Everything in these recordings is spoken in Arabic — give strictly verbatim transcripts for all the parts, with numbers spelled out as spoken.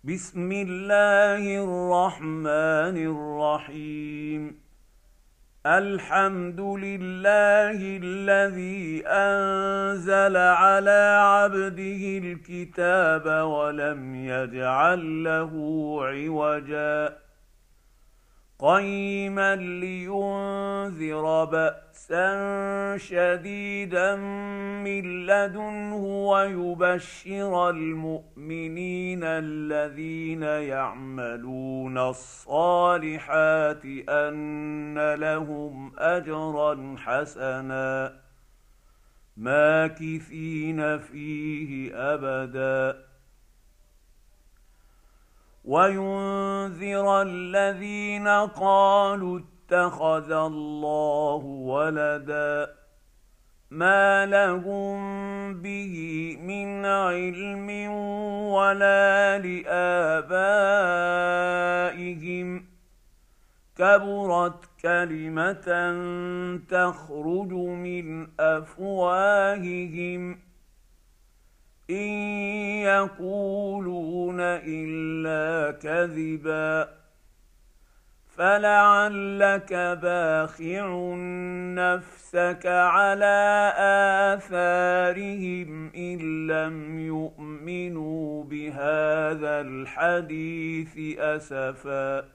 بسم الله الرحمن الرحيم. الحمد لله الذي أنزل على عبده الكتاب ولم يجعل له عوجا قيما لينذر بأسا شديدا من لدنه ويبشر المؤمنين الذين يعملون الصالحات أن لهم أجرا حسنا ماكثين فيه أبدا وينذر الذين قالوا اتخذ الله ولدا ما لهم به من علم ولا لآبائهم كبرت كلمة تخرج من أفواههم إن يقولون إلا كذبا فلعلك باخع نفسك على آثارهم إن لم يؤمنوا بهذا الحديث أسفا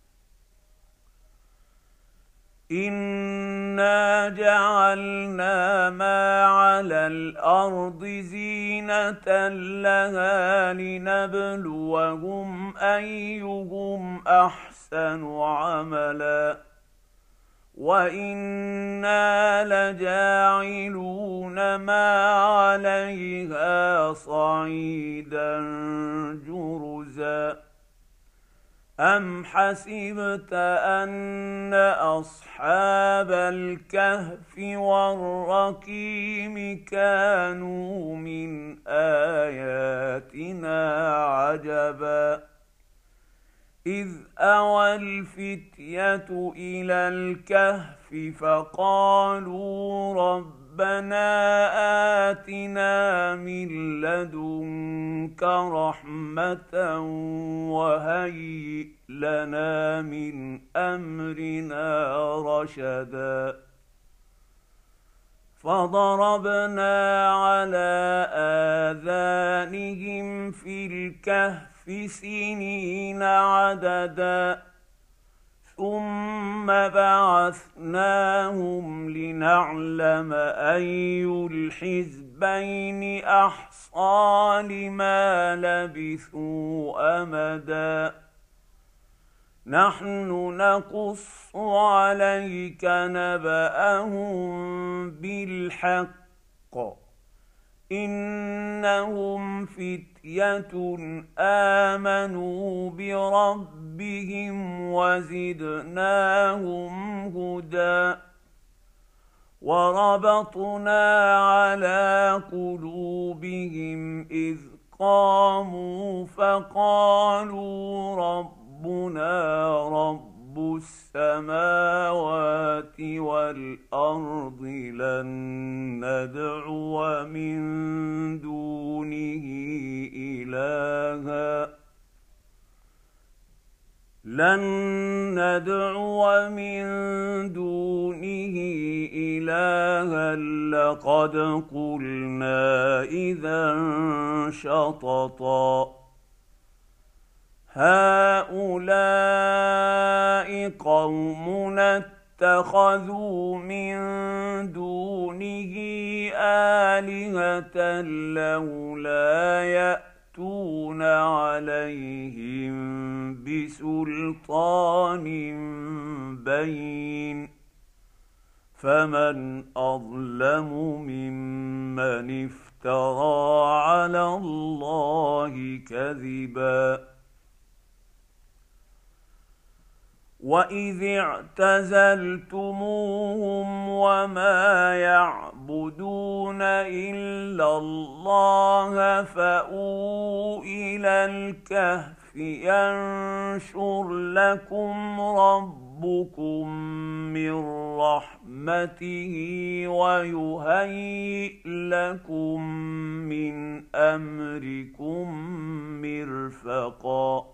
إنا جعلنا ما على الأرض زينة لها لنبلوهم أيهم أحسن عملا وإنا لجاعلون ما عليها صعيدا جرزا أم حسبت أن أصحاب الكهف والرقيم كانوا من آياتنا عجبا إذ أوى الفتية إلى الكهف فقالوا ربنا آتنا من لدنك رحمة وهيئ لنا من أمرنا رشدا فضربنا على آذانهم في الكهف سنين عددا ثم بعثناهم لنعلم أي الحزبين أحصى لما لبثوا أمدا نحن نقص عليك نبأهم بالحق إنهم فتية آمنوا بربهم وزدناهم هدى وربطنا على قلوبهم إذ قاموا فقالوا ربنا رب السماوات والأرض لن ندعو من دونه إلها لن ندعو من دونه إلها لقد قلنا إذا شططا هؤلاء قومنا اتخذوا من دونه آلهة لولا يأتون عليهم بسلطان بين فمن أظلم ممن افترى على الله كذبا وإذ اعتزلتموهم وما يعبدون إلا الله فأووا إلى الكهف ينشر لكم ربكم ربكم من رحمته ويهيئ لكم من أمركم مرفقا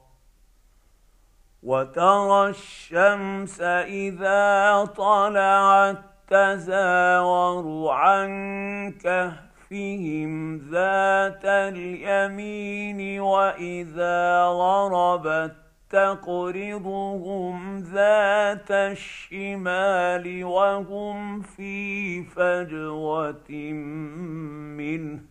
وترى الشمس إذا طلعت تزاور عن كهفهم ذات اليمين وإذا غربت تقرضهم ذات الشمال وهم في فجوة منه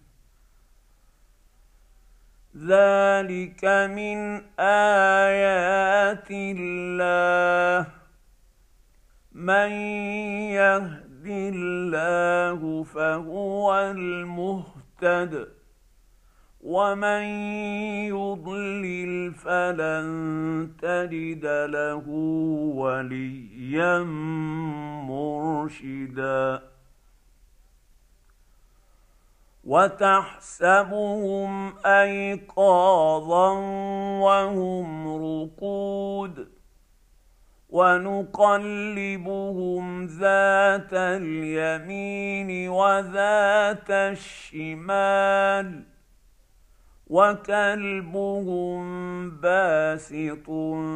ذلك من آيات الله من يهد الله فهو المهتد ومن يضلل فلن تجد له وليا مرشدا وتحسبهم أيقاظا وهم رقود ونقلبهم ذات اليمين وذات الشمال وكلبهم باسط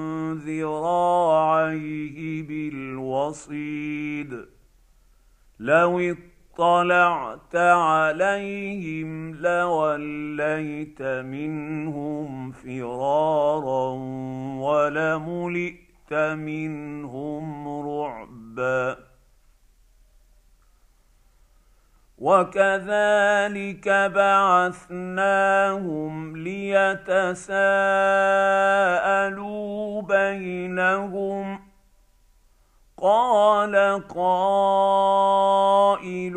ذراعيه بالوصيد لو اطلعت عليهم لوليت منهم فرارا ولملئت منهم رعبا وكذلك بعثناهم ليتساءلوا بينهم قال قائل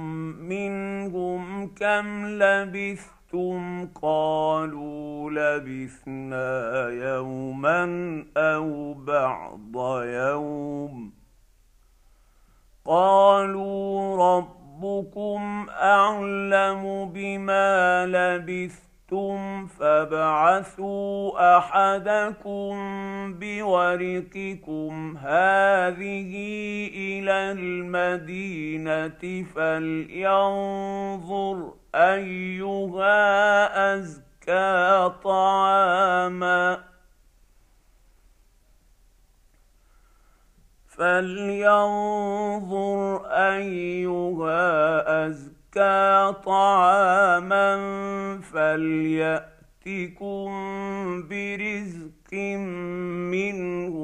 منهم كم لبثتم قالوا لبثنا يوما أو بعض يوم قالوا ربكم أعلم بما لبثتم فابعثوا أحدكم بورقكم هذه إلى المدينة فلينظر أيها أزكى طعاما فلينظر أيها أزكى طعاما فليأتكم برزق منه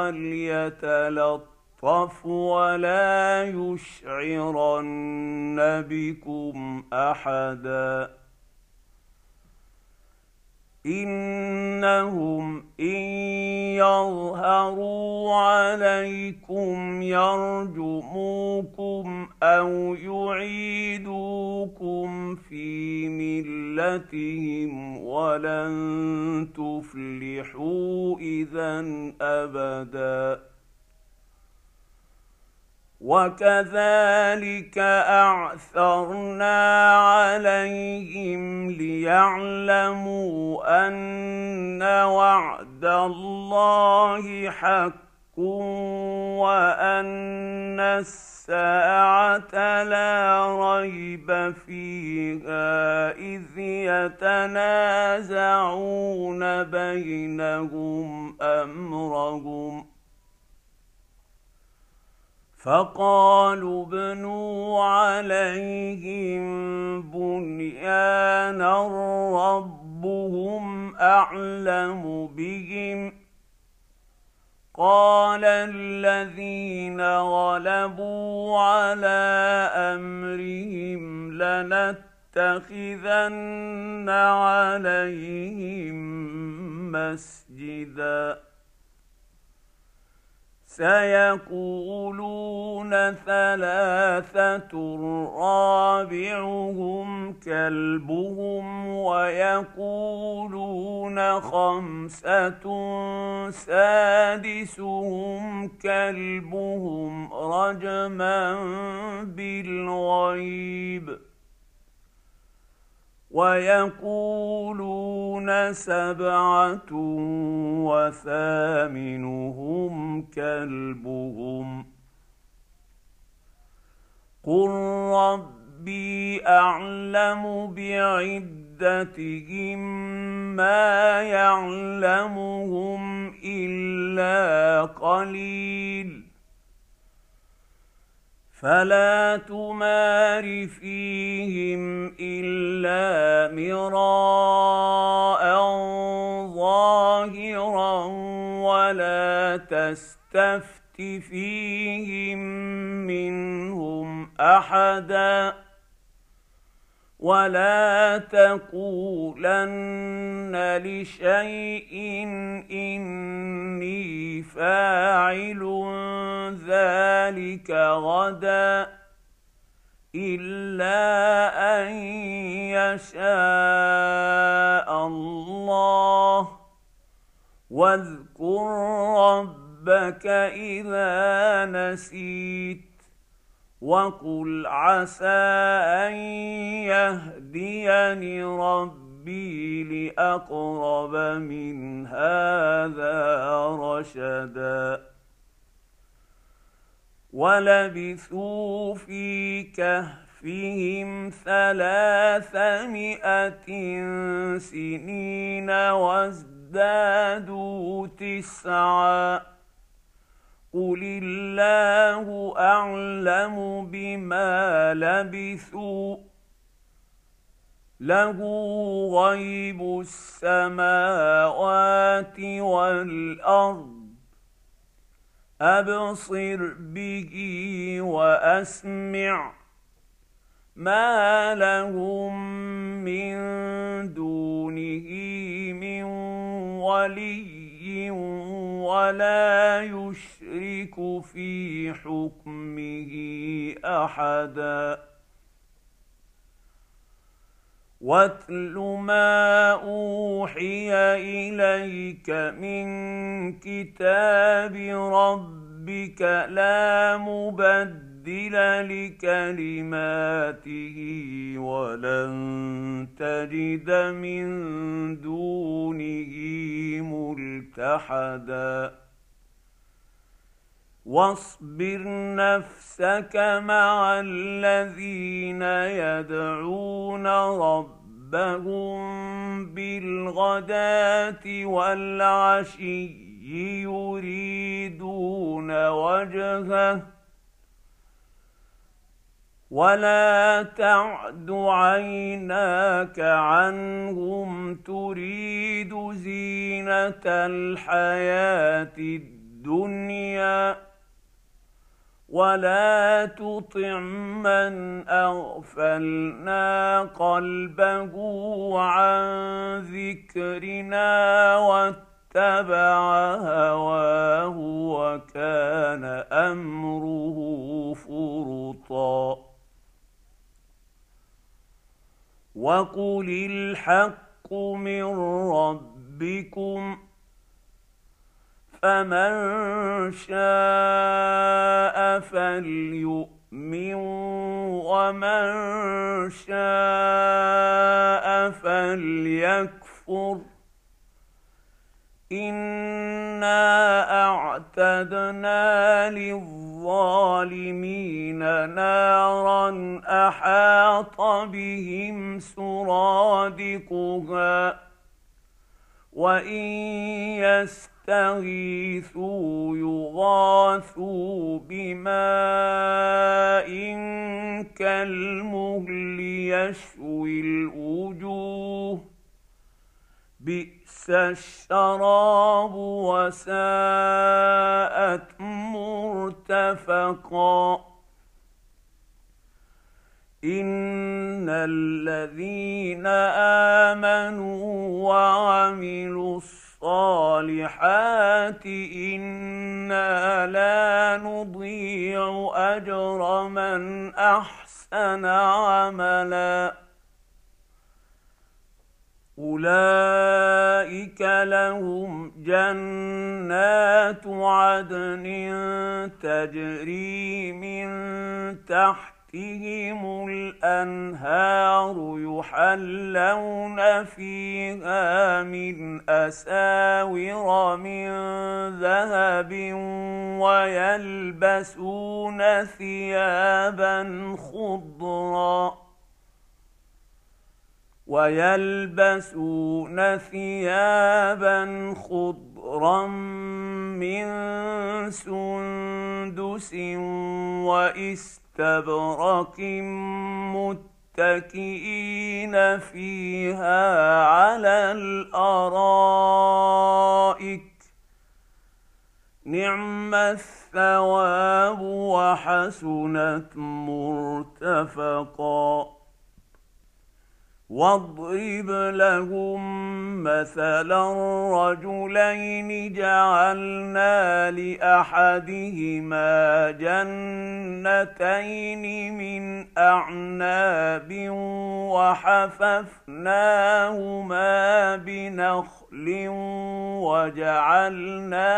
وليتلطف ولا يشعرن بكم أحدا إنهم إن يظهروا عليكم يرجموكم أو يعيدوكم في ملتهم ولن تفلحوا إذا أبدا وكذلك أعثرنا عليهم ليعلموا أن وعد الله حق وأن الساعة لا ريب فيها إذ يتنازعون بينهم أمرهم فقالوا ابنوا عليهم بنيانا ربهم أعلم بهم قال الذين غلبوا على أمرهم لنتخذن عليهم مسجدا سيقولون ثلاثة رابعهم كلبهم ويقولون خمسة سادسهم كلبهم رجما بالغيب ويقولون سبعة وثامنهم كلبهم قل ربي أعلم بعدتهم ما يعلمهم إلا قليل فلا تمار فيهم إلا مراء ظاهرا ولا تستفت فيهم منهم أحدا ولا تقولن لشيء إني فاعل ذلك غدا إلا أن يشاء الله واذكر ربك إذا نسيت وقل عسى أن يهديني ربي لأقرب من هذا رشدا ولبثوا في كهفهم ثلاثمائة سنين وازدادوا تسعا قل الله أعلم بما لبثوا له غيب السماوات والأرض أبصر به وأسمع ما لهم من دونه من ولي ولا يشرك في حكمه أحدا واتل ما أوحي إليك من كتاب ربك لا مبدل لكلماته ولن تجد من دونه ملتحدا واصبر نفسك مع الذين يدعون ربهم بالغداة والعشي يريدون وجهه ولا تعد عيناك عنهم تريد زينة الحياة الدنيا ولا تطع من أغفلنا قلبه عن ذكرنا واتبع هواه وكان أمره فرطا وقل الحق من ربكم فمن شاء فليؤمن ومن شاء فليكفر إنا أعتدنا للظالمين نارا أحاط بهم سرادقها وإن يستغيثوا يغاثوا بماء كالمهل يشوي الوجوه بئس الشراب وساءت مرتفقا إن الذين آمنوا وعملوا الصالحات إنا لا نضيع أجر من أحسن عملا أولئك لهم جنات عدن تجري من تحت تحتهم الأنهار يحلون فيها من أساور من ذهب ويلبسون ثيابا خضرا ويلبسون ثيابا خضرا من سندس واستبرق متكئين فيها على الأرائك نعم الثواب وحسنت مرتفقا واضرب لهم مثلا رجلين جعلنا لأحدهما جنتين من أعناب وحففناهما بنخل وجعلنا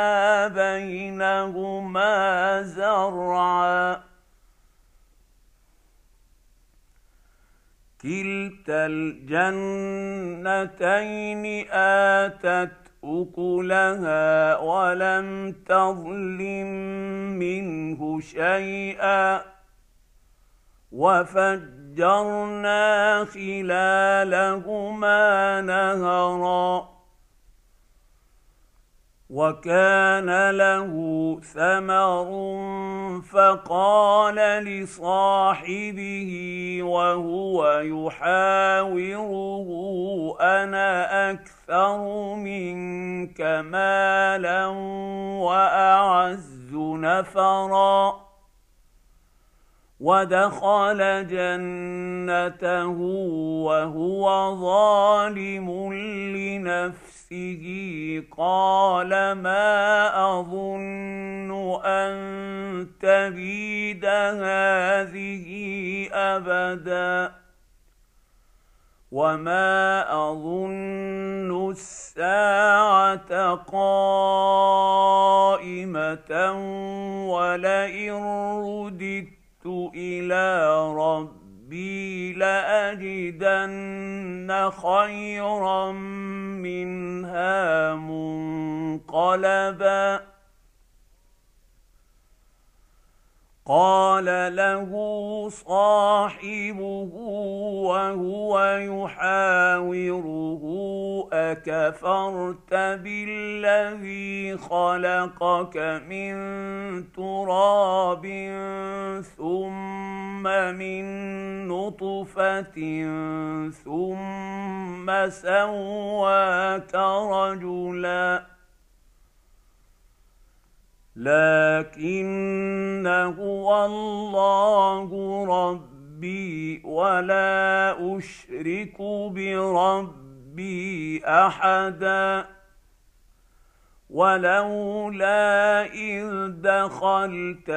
بينهما زرعا كلتا الجنتين آتت أكلها ولم تظلم منه شيئا وفجرنا خلالهما نهرا وكان له ثمر فقال لصاحبه وهو يحاوره أنا أكثر منك مالا وأعز نفرا ودخل جنته وهو ظالم لنفسه قال ما أظن أن تبيد هذه أبدا وما أظن الساعة قائمة ولئن رددت إلى ربي لأجدن خيرا منها منقلبا قال له صاحبه وهو يحاوره أكفرت بالذي خلقك من تراب ثم من نطفة ثم سواك رجلا لكن هو الله ربي ولا أشرك بربي أحدا ولولا إذ دخلت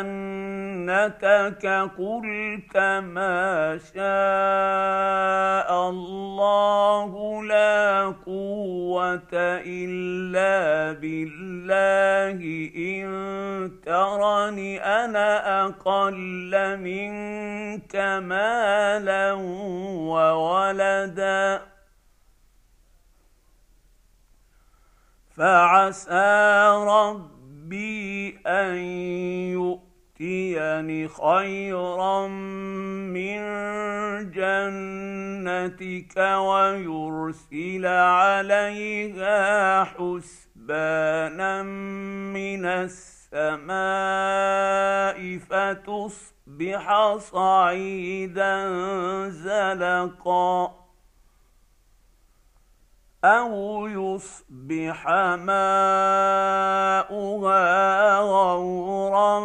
جنتك قلت ما شاء الله لا قوة إلا بالله إن ترني أنا أقل منك مالا وولدا فعسى ربي أن يؤتيني خيرا من جنتك ويرسل عليها حسبانا من السماء فتصبح صعيدا زلقا أو يصبح ماؤها غورا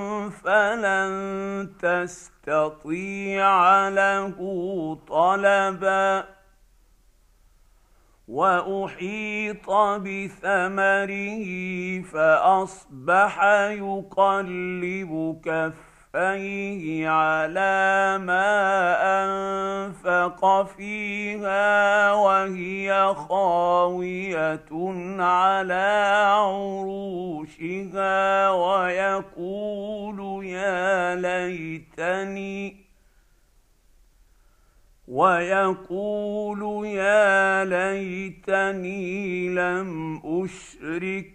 فلن تستطيع له طلبا وأحيط بثمره فأصبح يقلب كفيه على ما أنفق فيها وهي خاوية على عروشها ويقول يا ليتني ويقول يا ليتني لم أشرك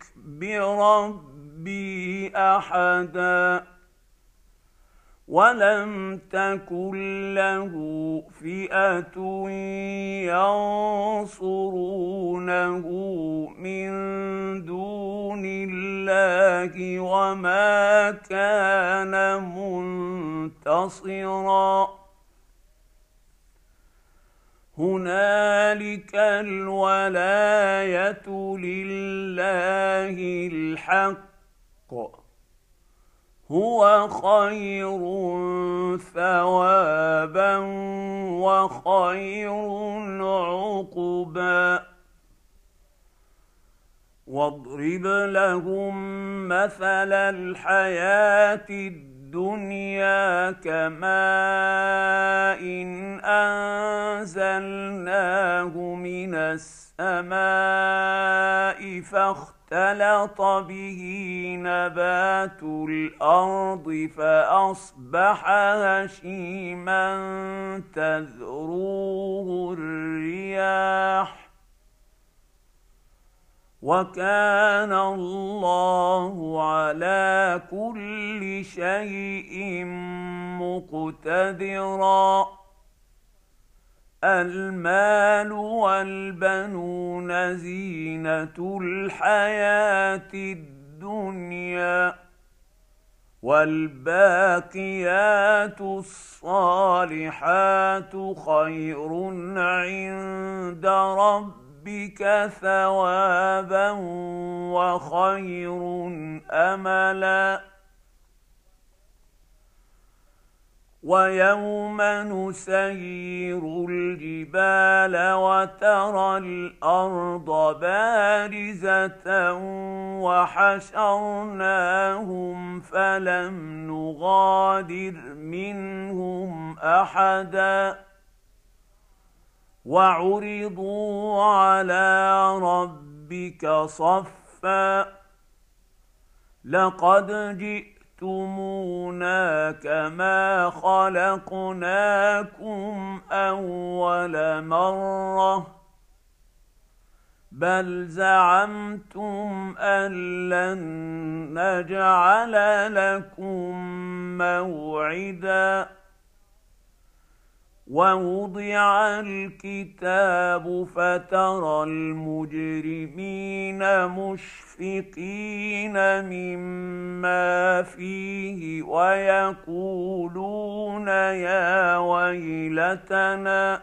بربي أحدا ولم تكن له فئة ينصرونه من دون الله وما كان منتصرا هنالك الولاية لله الحق هو خير ثوابا وخير عقبا واضرب لهم مثل الحياة الدنيا كماء إن أنزلناه من السماء فاختلط به نبات الأرض فأصبح هشيما تذروه الرياح وكان الله على كل شيء مقتدرا المال والبنون زينة الحياة الدنيا والباقيات الصالحات خير عند ربك ثوابا وخير أملا ويوم نسير الجبال وترى الأرض بارزة وحشرناهم فلم نغادر منهم أحدا وعرضوا على ربك صفا لقد جئت جئتمونا كما خلقناكم أول مرة بل زعمتم أن لن نجعل لكم موعدا ووضع الكتاب فترى المجرمين مشفقين مما فيه ويقولون يا ويلتنا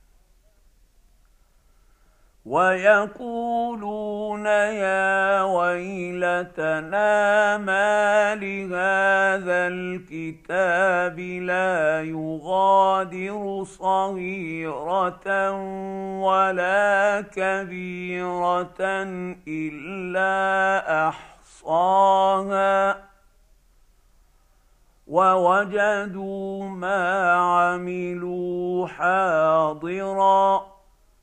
ويقولون يا ويلتنا ما لهذا الكتاب لا يغادر صغيرة ولا كبيرة إلا أحصاها ووجدوا ما عملوا حاضرا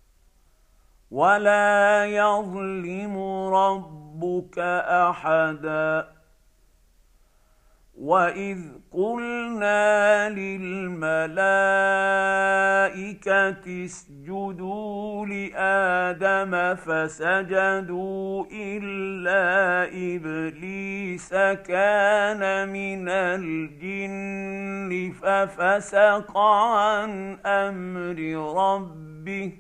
ولا يظلم ربك أحدا وإذ قلنا للملائكة اسجدوا لآدم فسجدوا إلا إبليس كان من الجن ففسق عن أمر ربه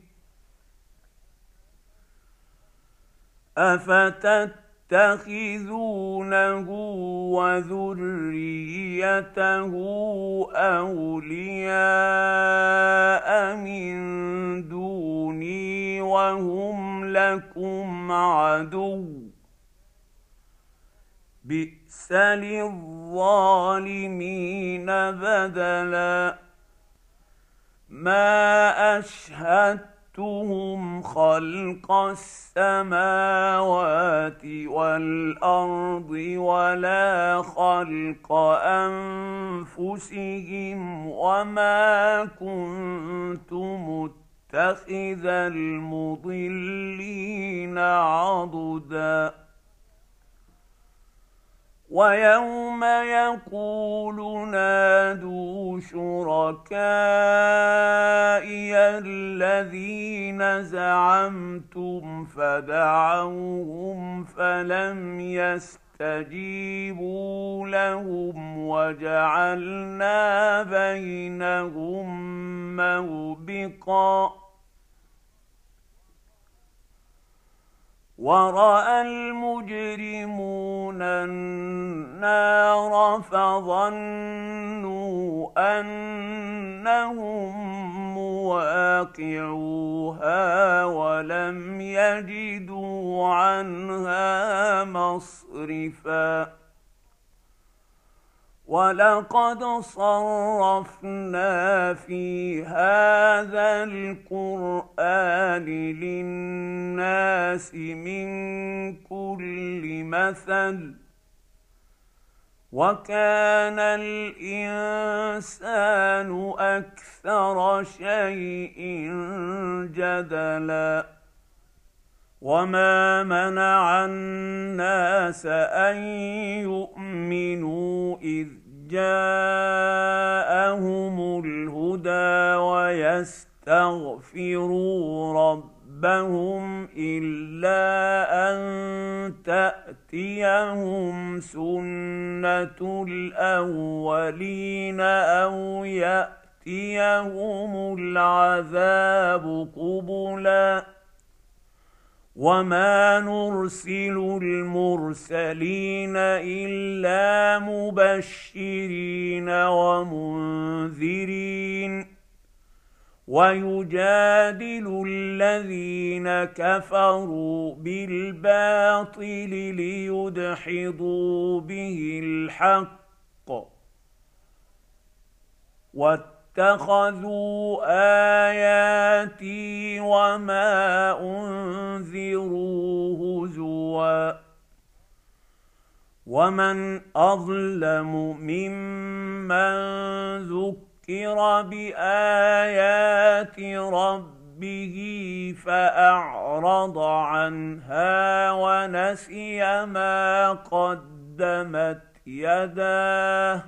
أفتتخذونه وذريته أولياء من دوني وهم لكم عدو بئس للظالمين بدلا ما أشهدت هم خلق السماوات والأرض ولا خلق أنفسهم وما كنت متخذ المضلين عضدا ويوم يقول نادوا شركائي الذين زعمتم فدعوهم فلم يستجيبوا لهم وجعلنا بينهم موبقا ورأى المجرمون النار فظنوا أنهم مواقعوها ولم يجدوا عنها مصرفا ولقد صرفنا في هذا القرآن للناس من كل مثل وكان الإنسان أكثر شيء جدلا وما منع الناس أن يؤمنوا إذ جاءهم الهدى ويستغفروا ربهم إلا أن تأتيهم سنة الأولين أو يأتيهم العذاب قبلا وما نرسل المرسلين إلا مبشرين ومنذرين ويجادل الذين كفروا بالباطل ليدحضوا به الحق اتخذوا آياتي وما أنذروا هزوا ومن أظلم ممن ذكر بآيات ربه فأعرض عنها ونسي ما قدمت يداه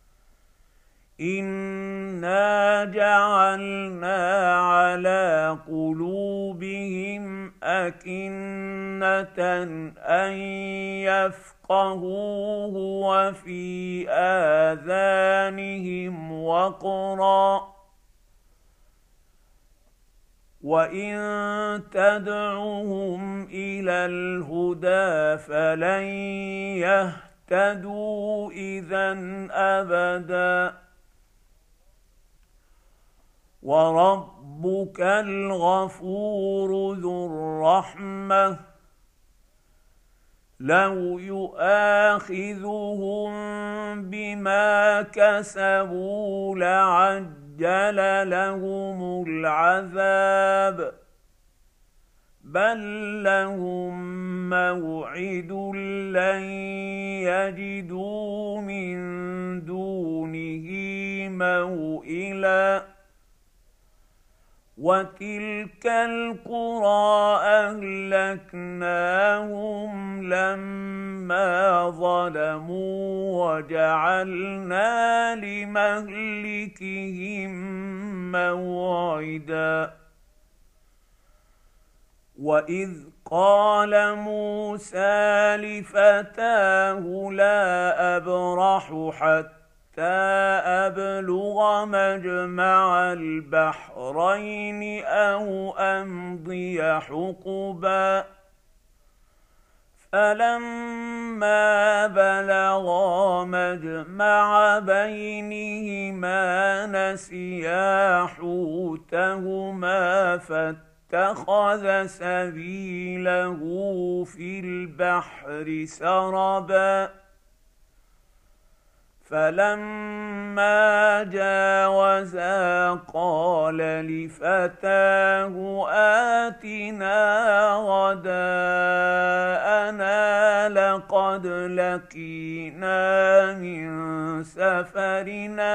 إنا جعلنا على قلوبهم أكنة أن يفقهوه وفي آذانهم وقرا وإن تدعوهم إلى الهدى فلن يهتدوا إذن أبدا وربك الغفور ذو الرحمة لو يؤاخذهم بما كسبوا لعجل لهم العذاب بل لهم موعد لن يجدوا من دونه موئلا وتلك القرى أهلكناهم لما ظلموا وجعلنا لمهلكهم موعدا وإذ قال موسى لفتاه لا أبرح حتى أبلغ مجمع البحرين أو أمضي حقبا فلما بلغا مجمع بينهما نسيا حوتهما فاتخذ سبيله في البحر سربا فلما جاوزا قال لفتاه آتنا غداءنا لقد لقينا من سفرنا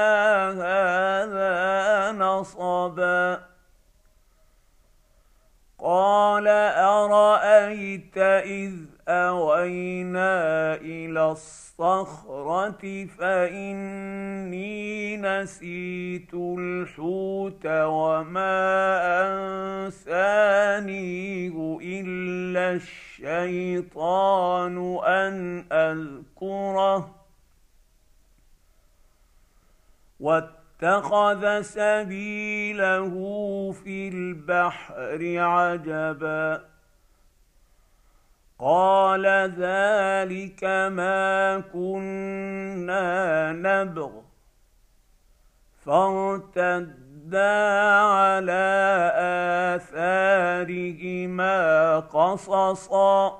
هذا نصبا قال أرأيت أرأيت إذ أوينا إلى الصخرة فإني نسيت الحوت وما أنسانيه إلا الشيطان أن أذكره واتخذ سبيله في البحر عجبا قال ذلك ما كنا نبغ فارتدا على آثارهما قصصا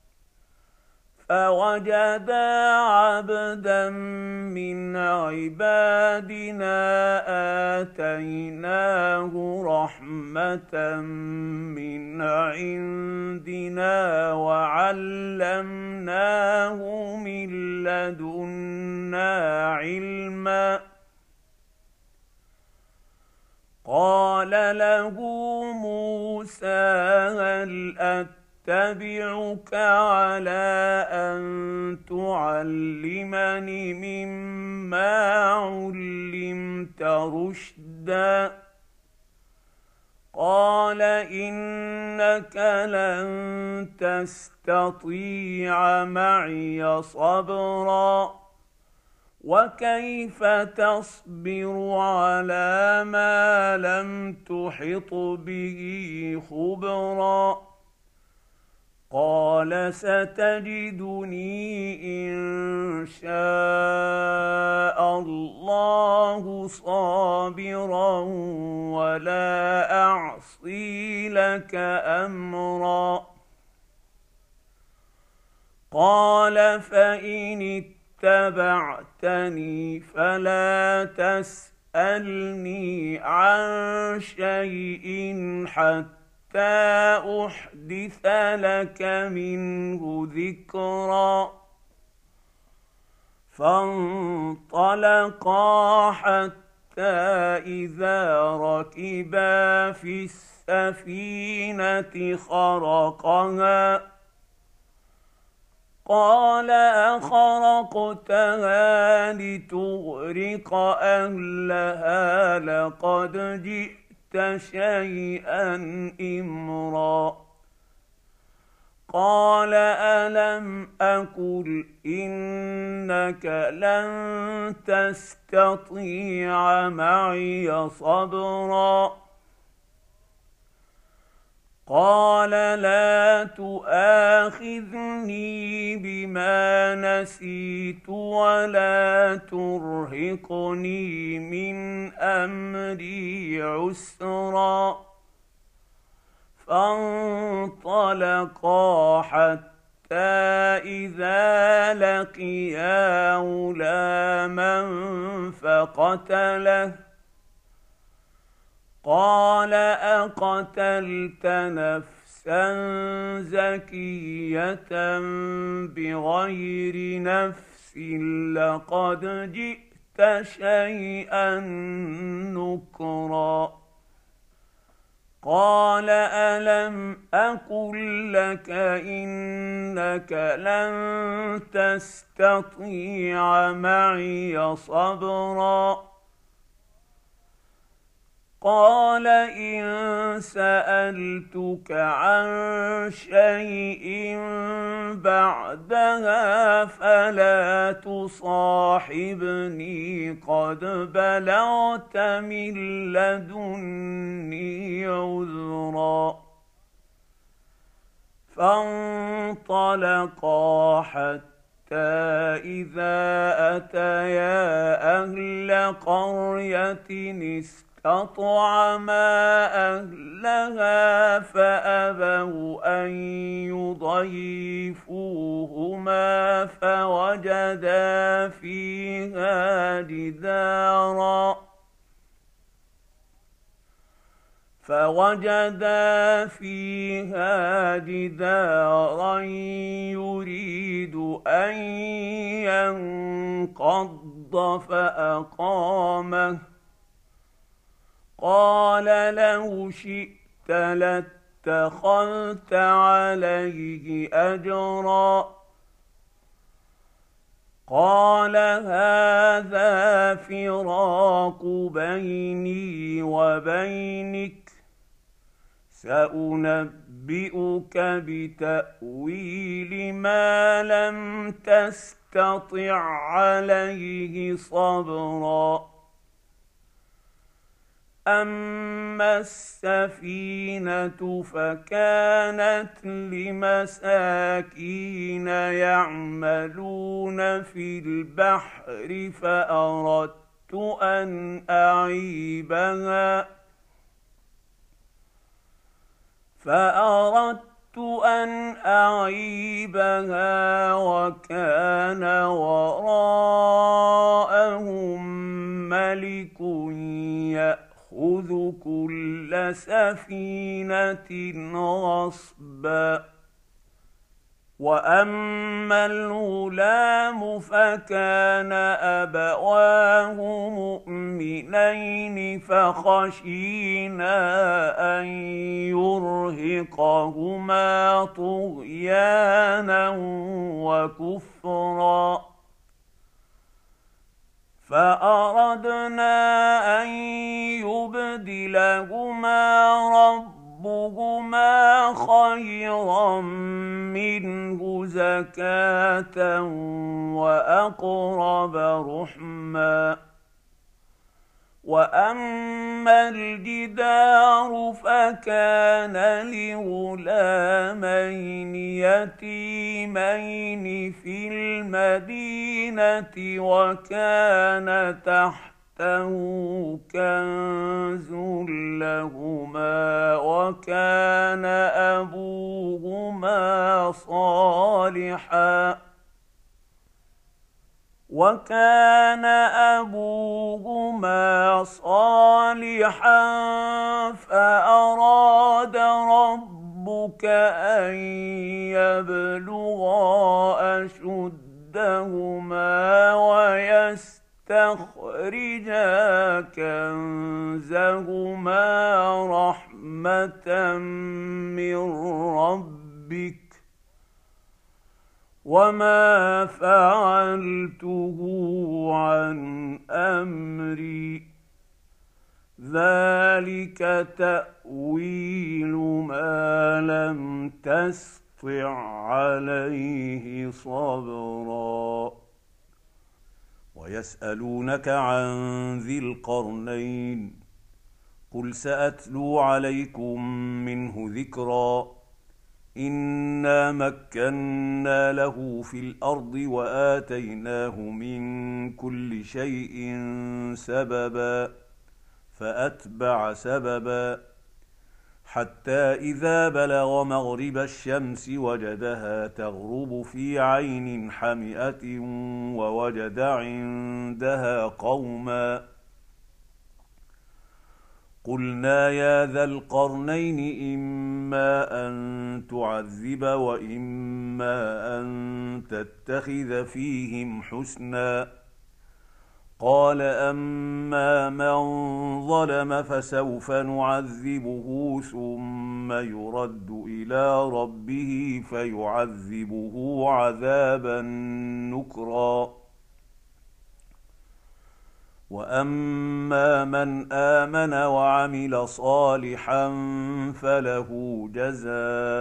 فوجدا عبدا من عبادنا آتيناه رحمة من عندنا وعلمناه من لدنا علما قال له موسى هل أتبعك على أن تعلمني مما علمت رشدا قال إنك لن تستطيع معي صبرا وكيف تصبر على ما لم تحط به خبرا قال ستجدني إن شاء الله صابرا ولا أعصي لك أمرا قال فإن اتبعتني فلا تسألني عن شيء حتى أحدث لك منه ذكرا فانطلقا حتى إذا ركبا في السفينة خرقها قال أخرقتها لتغرق أهلها لقد جئت شيئا إمرا قال ألم أقل إنك لن تستطيع معي صبرا قال لا تؤاخذني بما نسيت ولا ترهقني من أمري عسرا فانطلقا حتى إذا لقيا غلاما فقتله قال أقتلت نفسا زكية بغير نفس لقد جئت شيئا نكرا قال ألم أقل لك إنك لن تستطيع معي صبرا قال إن سألتك عن شيء بعدها فلا تصاحبني قد بلغت من لدني عذرا فانطلقا حتى إذا أتيا أهل قرية استطعما أهلها فأبوا أن يضيفوهما فوجدا فيها جدارا فوجدا فيها جدارا يريد أن ينقض فأقامه قال لو شئت اتخذت عليه أجرا قال هذا فراق بيني وبينك سأنبئك بتأويل ما لم تستطع عليه صبرا أما السفينة فكانت لمساكين يعملون في البحر فأردت أن أعيبها فأردت أن أعيبها وكان وراءهم ملك يأخذ كل سفينة غصبا وأما الغلام فكان أبواه مؤمنين فخشينا أن يرهقهما طغيانا وكفرا فأردنا أن يبدلهما ربهما خيرا منه زكاة وأقرب رحما وأما الجدار فكان لغلامين يتيمين في المدينة وكان تحته كنز لهما وكان أبوهما صالحا وكان أبوهما صالحا فأراد ربك أن يبلغا أشدهما ويستخرجا كنزهما رحمة من ربك وما فعلته عن أمري ذلك تأويل ما لم تسطع عليه صبرا ويسألونك عن ذي القرنين قل سأتلو عليكم منه ذكرا إنا مكنا له في الأرض وآتيناه من كل شيء سببا فأتبع سببا حتى إذا بلغ مغرب الشمس وجدها تغرب في عين حمئة ووجد عندها قوما قلنا يا ذا القرنين إما أن تعذب وإما أن تتخذ فيهم حسنا قال أما من ظلم فسوف نعذبه ثم يرد إلى ربه فيعذبه عذابا نكرا وأما من آمن وعمل صالحا فله جزاء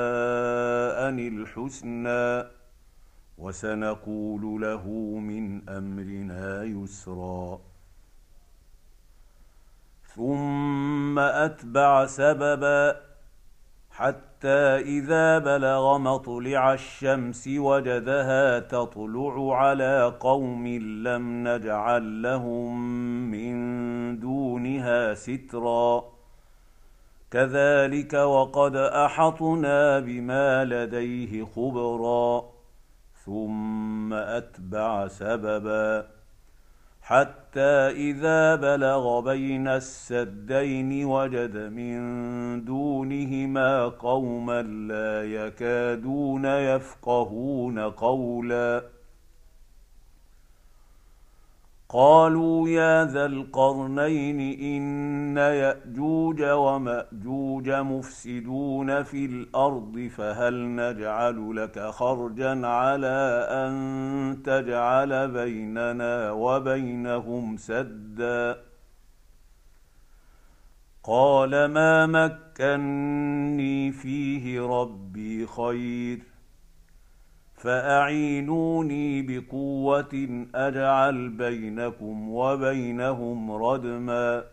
الحسنى وسنقول له من أمرنا يسرا ثم أتبع سببا حتى إذا بلغ مطلع الشمس وجدها تطلع على قوم لم نجعل لهم من دونها سترا كذلك وقد أحطنا بما لديه خبرا ثم أتبع سببا حتى إذا بلغ بين السدين وجد من دونهما قوما لا يكادون يفقهون قولا قالوا يا ذا القرنين إن يأجوج ومأجوج مفسدون في الأرض فهل نجعل لك خرجا على أن تجعل بيننا وبينهم سدا قال ما مكني فيه ربي خير فأعينوني بقوة أجعل بينكم وبينهم ردما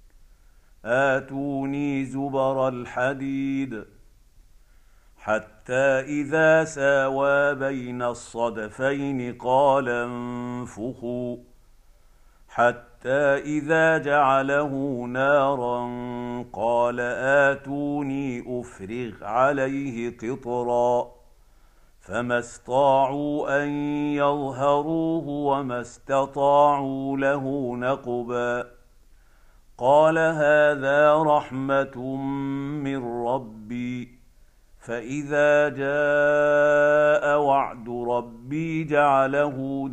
آتوني زبر الحديد حتى إذا ساوى بين الصدفين قال انفخوا حتى إذا جعله نارا قال آتوني أفرغ عليه قطرا فما استطاعوا أن يظهروه وما استطاعوا له نقبا قال هذا رحمة من ربي فإذا جاء وعد ربي جعله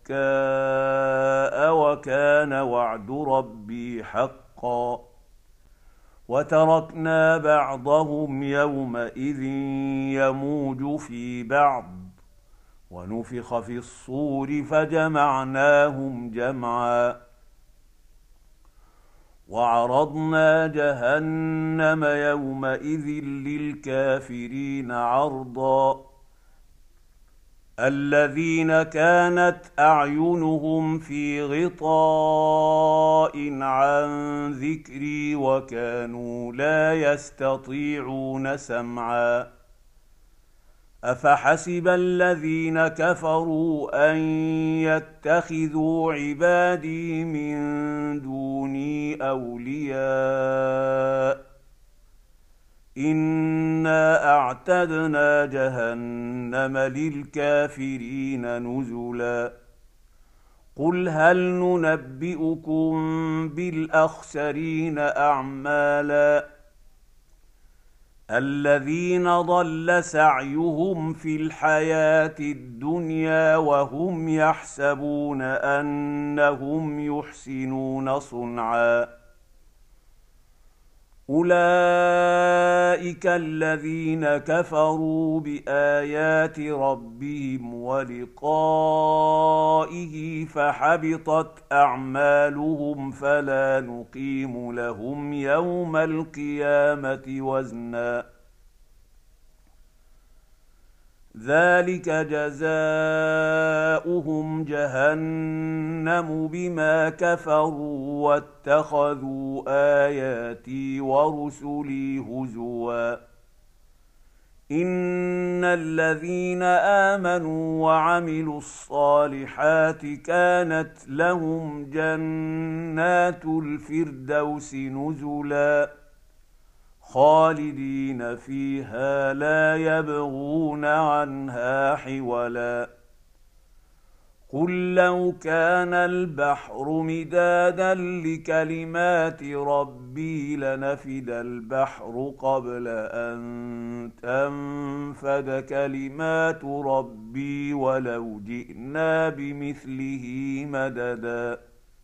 دكاء وكان وعد ربي حقا وتركنا بعضهم يومئذ يموج في بعض ونفخ في الصور فجمعناهم جمعا وعرضنا جهنم يومئذ للكافرين عرضا الذين كانت أعينهم في غطاء عن ذكري وكانوا لا يستطيعون سمعا أفحسب الذين كفروا أن يتخذوا عبادي من دوني أولياء إنا أعتدنا جهنم للكافرين نزلا قل هل ننبئكم بالأخسرين أعمالا الذين ضل سعيهم في الحياة الدنيا وهم يحسبون أنهم يحسنون صنعا أولئك الذين كفروا بآيات ربهم ولقائه فحبطت أعمالهم فلا نقيم لهم يوم القيامة وزنا ذلك جزاؤهم جهنم بما كفروا واتخذوا آياتي ورسلي هزوا إن الذين آمنوا وعملوا الصالحات كانت لهم جنات الفردوس نزلا خالدين فيها لا يبغون عنها حولا قل لو كان البحر مدادا لكلمات ربي لنفد البحر قبل أن تنفد كلمات ربي ولو جئنا بمثله مددا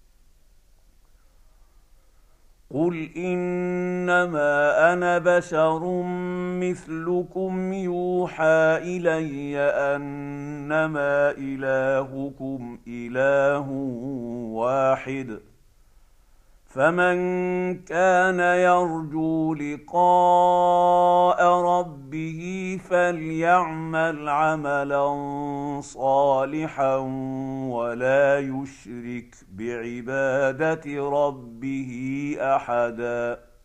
قل إنما أنا بشر مثلكم يوحى إلي أنما إلهكم إله واحد فمن كان يرجو لقاء ربه فليعمل عملا صالحا ولا يشرك بعبادة ربه أحدا